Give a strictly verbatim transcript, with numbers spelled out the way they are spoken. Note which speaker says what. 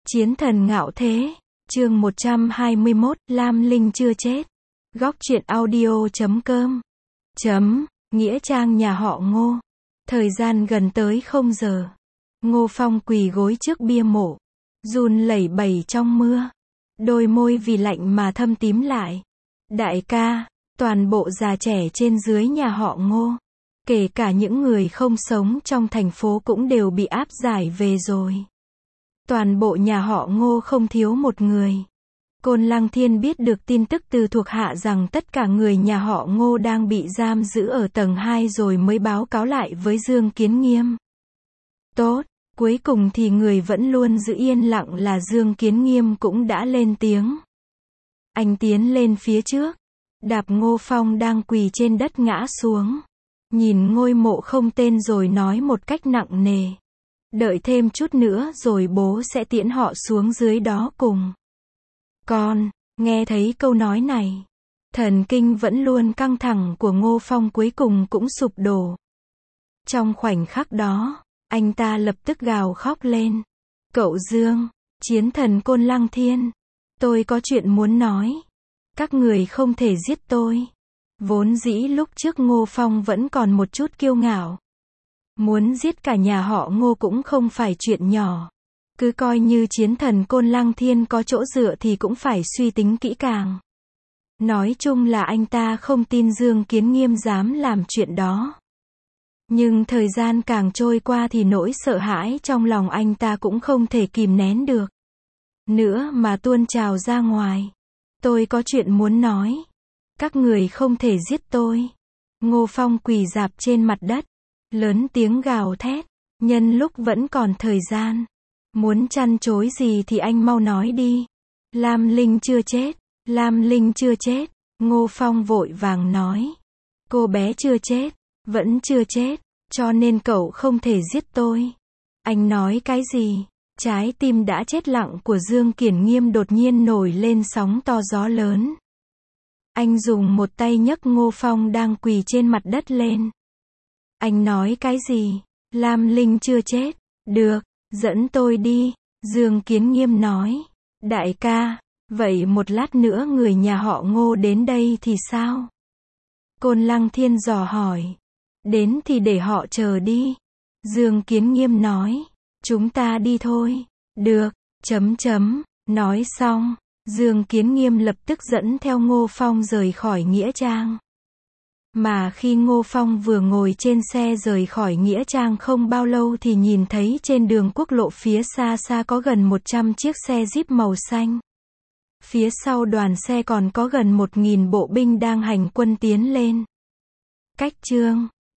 Speaker 1: Chiến thần ngạo thế, chương một trăm hai mươi mốt, Lam Linh chưa chết. Góc truyện audio chấm com. Chấm, nghĩa trang nhà họ Ngô. Thời gian gần tới không giờ. Ngô Phong quỳ gối trước bia mộ, run lẩy bẩy trong mưa. Đôi môi vì lạnh mà thâm tím lại. Đại ca, toàn bộ già trẻ trên dưới nhà họ Ngô, kể cả những người không sống trong thành phố cũng đều bị áp giải về rồi. Toàn bộ nhà họ Ngô không thiếu một người. Côn Lăng Thiên biết được tin tức từ thuộc hạ rằng tất cả người nhà họ Ngô đang bị giam giữ ở tầng hai rồi mới báo cáo lại với Dương Kiến Nghiêm. Tốt, cuối cùng thì người vẫn luôn giữ yên lặng là Dương Kiến Nghiêm cũng đã lên tiếng. Anh tiến lên phía trước, đạp Ngô Phong đang quỳ trên đất ngã xuống. Nhìn ngôi mộ không tên rồi nói một cách nặng nề. Đợi thêm chút nữa rồi bố sẽ tiễn họ xuống dưới đó cùng. Con, nghe thấy câu nói này, thần kinh vẫn luôn căng thẳng của Ngô Phong cuối cùng cũng sụp đổ. Trong khoảnh khắc đó, anh ta lập tức gào khóc lên. Cậu Dương, chiến thần Côn Lăng Thiên, tôi có chuyện muốn nói. Các người không thể giết tôi. Vốn dĩ lúc trước Ngô Phong vẫn còn một chút kiêu ngạo. Muốn giết cả nhà họ Ngô cũng không phải chuyện nhỏ. Cứ coi như chiến thần Côn Lăng Thiên có chỗ dựa thì cũng phải suy tính kỹ càng. Nói chung là anh ta không tin Dương Kiến Nghiêm dám làm chuyện đó. Nhưng thời gian càng trôi qua thì nỗi sợ hãi trong lòng anh ta cũng không thể kìm nén được nữa mà tuôn trào ra ngoài. Tôi có chuyện muốn nói. Các người không thể giết tôi. Ngô Phong quỳ rạp trên mặt đất, lớn tiếng gào thét. Nhân lúc vẫn còn thời gian, muốn chăn chối gì thì anh mau nói đi. Lam Linh chưa chết, Lam Linh chưa chết. Ngô Phong vội vàng nói. Cô bé chưa chết, vẫn chưa chết, cho nên cậu không thể giết tôi. Anh nói cái gì? Trái tim đã chết lặng của Dương Kiến Nghiêm đột nhiên nổi lên sóng to gió lớn. Anh dùng một tay nhấc Ngô Phong đang quỳ trên mặt đất lên. Anh nói cái gì? Lam Linh chưa chết. Được, dẫn tôi đi. Dương Kiến Nghiêm nói. Đại ca, vậy một lát nữa người nhà họ Ngô đến đây thì sao? Côn Lăng Thiên dò hỏi. Đến thì để họ chờ đi. Dương Kiến Nghiêm nói. Chúng ta đi thôi. Được, chấm chấm, nói xong, Dương Kiến Nghiêm lập tức dẫn theo Ngô Phong rời khỏi nghĩa trang. Mà khi Ngô Phong vừa ngồi trên xe rời khỏi nghĩa trang không bao lâu thì nhìn thấy trên đường quốc lộ phía xa xa có gần một trăm chiếc xe Jeep màu xanh. Phía sau đoàn xe còn có gần một nghìn bộ binh đang hành quân tiến lên. Cách chương